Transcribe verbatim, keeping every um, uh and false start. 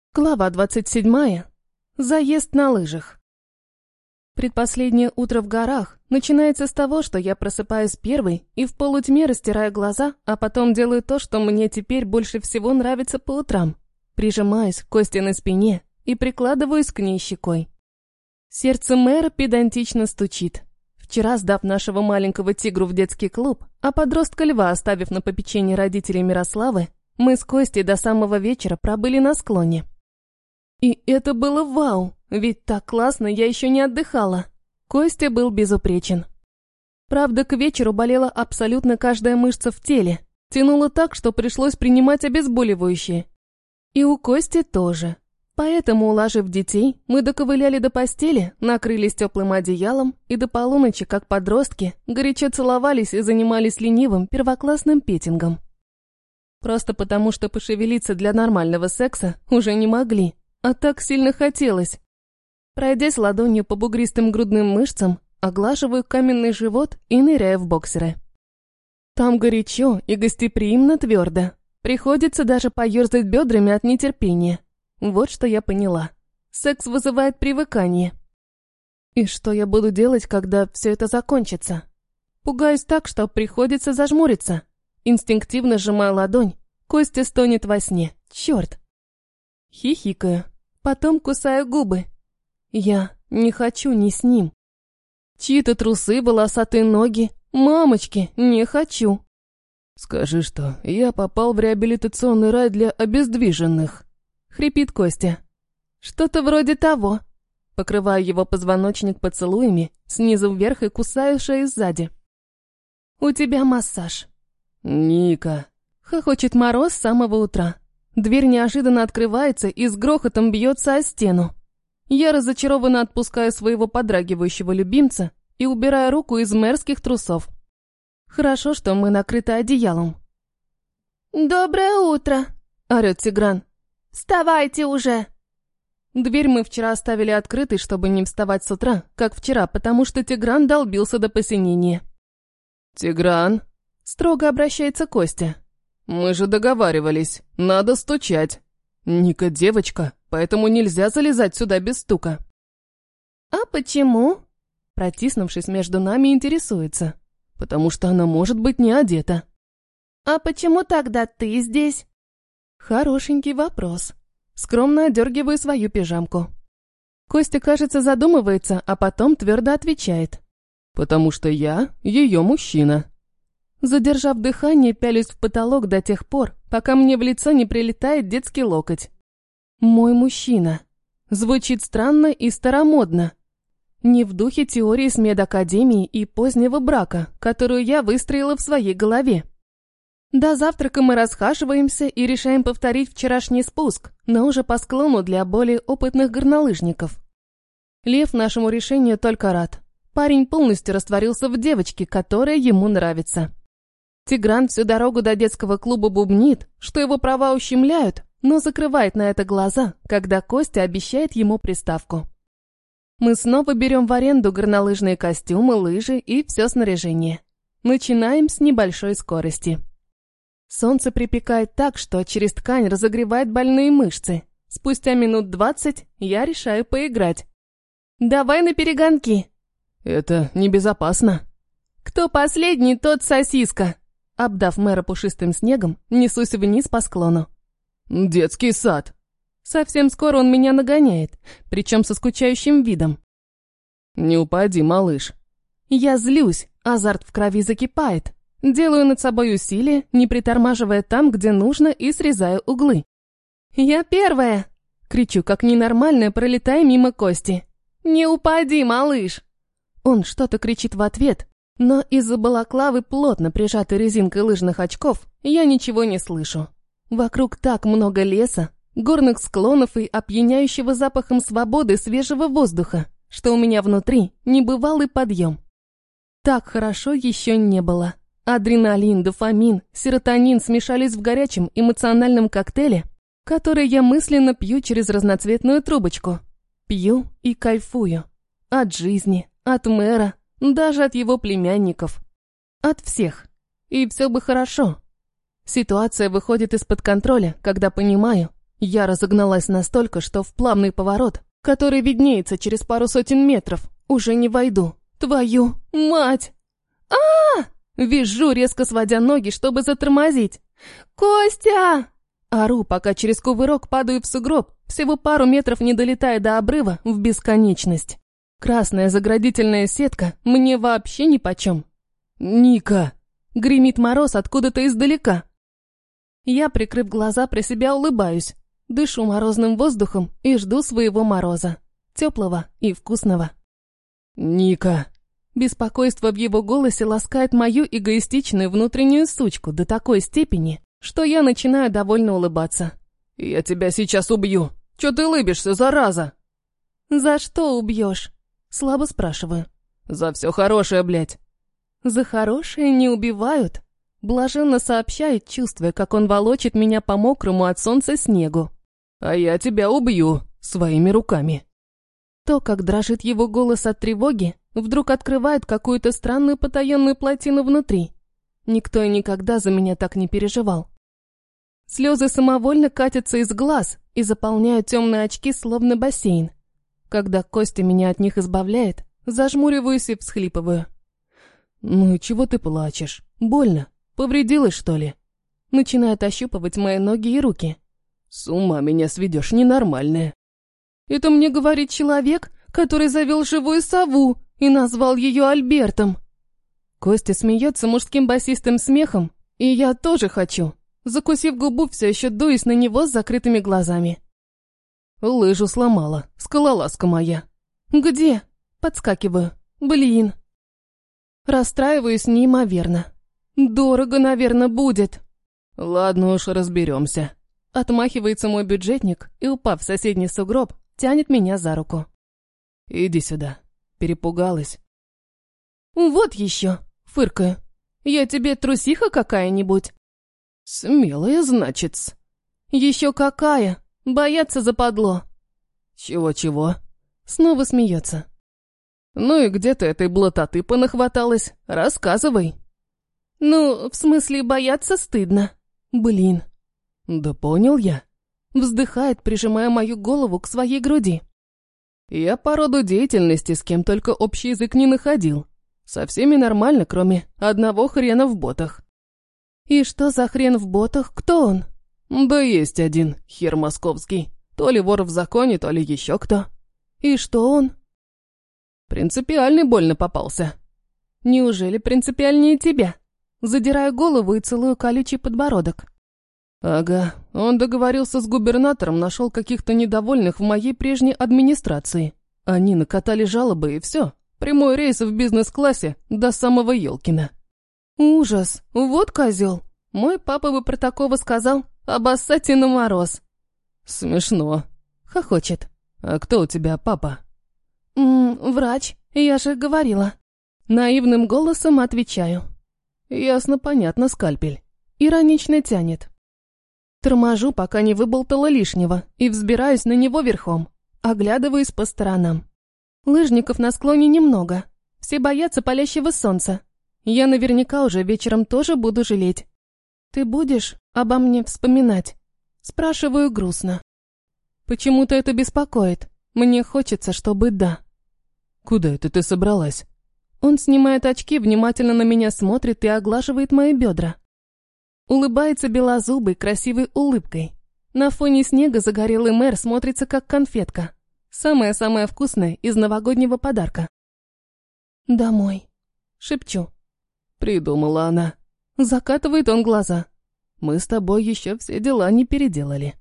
Глава двадцать седьмая. Заезд на лыжах. Предпоследнее утро в горах начинается с того, что я просыпаюсь первой и в полутьме растираю глаза, а потом делаю то, что мне теперь больше всего нравится по утрам. Прижимаюсь к Косте на спине и прикладываюсь к ней щекой. Сердце мэра педантично стучит. Вчера, сдав нашего маленького тигру в детский клуб, а подростка льва оставив на попечении родителей Мирославы, мы с Костей до самого вечера пробыли на склоне. И это было вау, ведь так классно я еще не отдыхала. Костя был безупречен. Правда, к вечеру болела абсолютно каждая мышца в теле. Тянуло так, что пришлось принимать обезболивающие. И у Кости тоже. Поэтому, уложив детей, мы доковыляли до постели, накрылись теплым одеялом и до полуночи, как подростки, горячо целовались и занимались ленивым первоклассным петингом. Просто потому, что пошевелиться для нормального секса уже не могли. А так сильно хотелось. Пройдясь ладонью по бугристым грудным мышцам, оглаживаю каменный живот и ныряю в боксеры. Там горячо и гостеприимно твердо. Приходится даже поерзать бедрами от нетерпения. Вот что я поняла. Секс вызывает привыкание. И что я буду делать, когда все это закончится? Пугаюсь так, что приходится зажмуриться. Инстинктивно сжимаю ладонь. Костя стонет во сне. Черт! Хихикаю, потом кусаю губы. Я не хочу ни с ним. Чьи-то трусы, волосатые ноги. Мамочки, не хочу. Скажи, что я попал в реабилитационный рай для обездвиженных. Хрипит Костя. Что-то вроде того. Покрываю его позвоночник поцелуями, снизу вверх и кусаю шею сзади. У тебя массаж. Ника. Хохочет Мороз с самого утра. Дверь неожиданно открывается и с грохотом бьется о стену. Я разочарованно отпускаю своего подрагивающего любимца и убираю руку из мэрских трусов. Хорошо, что мы накрыты одеялом. «Доброе утро!» – орёт Тигран. «Вставайте уже!» Дверь мы вчера оставили открытой, чтобы не вставать с утра, как вчера, потому что Тигран долбился до посинения. «Тигран!» – строго обращается Костя. «Мы же договаривались, надо стучать. Ника девочка, поэтому нельзя залезать сюда без стука». «А почему?» Протиснувшись между нами, интересуется. «Потому что она может быть не одета». «А почему тогда ты здесь?» Хорошенький вопрос. Скромно одергиваю свою пижамку. Костя, кажется, задумывается, а потом твердо отвечает. «Потому что я ее мужчина». Задержав дыхание, пялюсь в потолок до тех пор, пока мне в лицо не прилетает детский локоть. Мой мужчина. Звучит странно и старомодно. Не в духе теории с медакадемии и позднего брака, которую я выстроила в своей голове. До завтрака мы расхаживаемся и решаем повторить вчерашний спуск, но уже по склону для более опытных горнолыжников. Лев нашему решению только рад. Парень полностью растворился в девочке, которая ему нравится. Тигран всю дорогу до детского клуба бубнит, что его права ущемляют, но закрывает на это глаза, когда Костя обещает ему приставку. Мы снова берем в аренду горнолыжные костюмы, лыжи и все снаряжение. Начинаем с небольшой скорости. Солнце припекает так, что через ткань разогревает больные мышцы. Спустя минут двадцать я решаю поиграть. «Давай на перегонки». «Это небезопасно». «Кто последний, тот сосиска». Обдав мэра пушистым снегом, несусь вниз по склону. «Детский сад». Совсем скоро он меня нагоняет, причем со скучающим видом. «Не упади, малыш». Я злюсь, азарт в крови закипает. Делаю над собой усилие, не притормаживая там, где нужно, и срезаю углы. «Я первая!» — кричу, как ненормальная, пролетая мимо Кости. «Не упади, малыш!» Он что-то кричит в ответ, но из-за балаклавы, плотно прижатой резинкой лыжных очков, я ничего не слышу. Вокруг так много леса, горных склонов и опьяняющего запахом свободы свежего воздуха, что у меня внутри небывалый подъем. Так хорошо еще не было. Адреналин, дофамин, серотонин смешались в горячем эмоциональном коктейле, который я мысленно пью через разноцветную трубочку. Пью и кайфую. От жизни, от мэра, даже от его племянников. От всех. И все бы хорошо. Ситуация выходит из-под контроля, когда понимаю, Я разогналась настолько, что в плавный поворот, который виднеется через пару сотен метров, уже не войду. Твою мать! а Визжу, резко сводя ноги, чтобы затормозить. «Костя!» Ору, пока через кувырок падаю в сугроб, всего пару метров не долетая до обрыва в бесконечность. Красная заградительная сетка мне вообще нипочем. «Ника!» — гремит Мороз откуда-то издалека. Я, прикрыв глаза, про себя улыбаюсь, дышу морозным воздухом и жду своего Мороза. Теплого и вкусного. «Ника!» Беспокойство в его голосе ласкает мою эгоистичную внутреннюю сучку до такой степени, что я начинаю довольно улыбаться. «Я тебя сейчас убью! Чё ты лыбишься, зараза?» «За что убьешь?» Слабо спрашиваю. «За все хорошее, блядь!» «За хорошее не убивают?» Блаженно сообщает, чувствуя, как он волочит меня по мокрому от солнца снегу. «А я тебя убью своими руками!» То, как дрожит его голос от тревоги, вдруг открывает какую-то странную потаенную плотину внутри. Никто и никогда за меня так не переживал. Слезы самовольно катятся из глаз и заполняют темные очки, словно бассейн. Когда Костя меня от них избавляет, зажмуриваюсь и всхлипываю. «Ну и чего ты плачешь? Больно? Повредилась, что ли?» Начинает ощупывать мои ноги и руки. «С ума меня сведешь, ненормальная!» Это мне говорит человек, который завел живую сову и назвал ее Альбертом. Костя смеется мужским басистым смехом, и я тоже хочу, закусив губу, все еще дуясь на него с закрытыми глазами. «Лыжу сломала, скалолазка моя». «Где?» Подскакиваю. «Блин». Расстраиваюсь неимоверно. Дорого, наверное, будет. «Ладно уж, разберемся». Отмахивается мой бюджетник и, упав в соседний сугроб, тянет меня за руку. «Иди сюда». Перепугалась. «Вот еще», — фыркаю. «Я тебе трусиха какая-нибудь?» «Смелая, значит-с». «Еще какая? Бояться западло». «Чего-чего?» Снова смеется. «Ну и где ты этой блатоты понахваталась? Рассказывай». «Ну, в смысле, бояться стыдно. Блин». «Да понял я». Вздыхает, прижимая мою голову к своей груди. «Я по роду деятельности с кем только общий язык не находил. Со всеми нормально, кроме одного хрена в ботах». «И что за хрен в ботах? Кто он?» «Да есть один, хер московский. То ли вор в законе, то ли еще кто». «И что он?» «Принципиальный больно попался». «Неужели принципиальнее тебя?» Задираю голову и целую колючий подбородок. «Ага, он договорился с губернатором, нашел каких-то недовольных в моей прежней администрации. Они накатали жалобы и все. Прямой рейс в бизнес-классе до самого Ёлкина». «Ужас! Вот козел! Мой папа бы про такого сказал, обоссать и на мороз». «Смешно», — хохочет. «А кто у тебя папа?» «М -м, врач, я же говорила». Наивным голосом отвечаю. «Ясно-понятно, скальпель». Иронично тянет. Торможу, пока не выболтала лишнего, и взбираюсь на него верхом. Оглядываюсь по сторонам. Лыжников на склоне немного. Все боятся палящего солнца. Я наверняка уже вечером тоже буду жалеть. «Ты будешь обо мне вспоминать?» Спрашиваю грустно. Почему-то это беспокоит. Мне хочется, чтобы да. «Куда это ты собралась?» Он снимает очки, внимательно на меня смотрит и оглаживает мои бедра. Улыбается белозубой, красивой улыбкой. На фоне снега загорелый мэр смотрится как конфетка. Самая-самая вкусная из новогоднего подарка. «Домой», — шепчу. Придумала она. Закатывает он глаза. Мы с тобой еще все дела не переделали.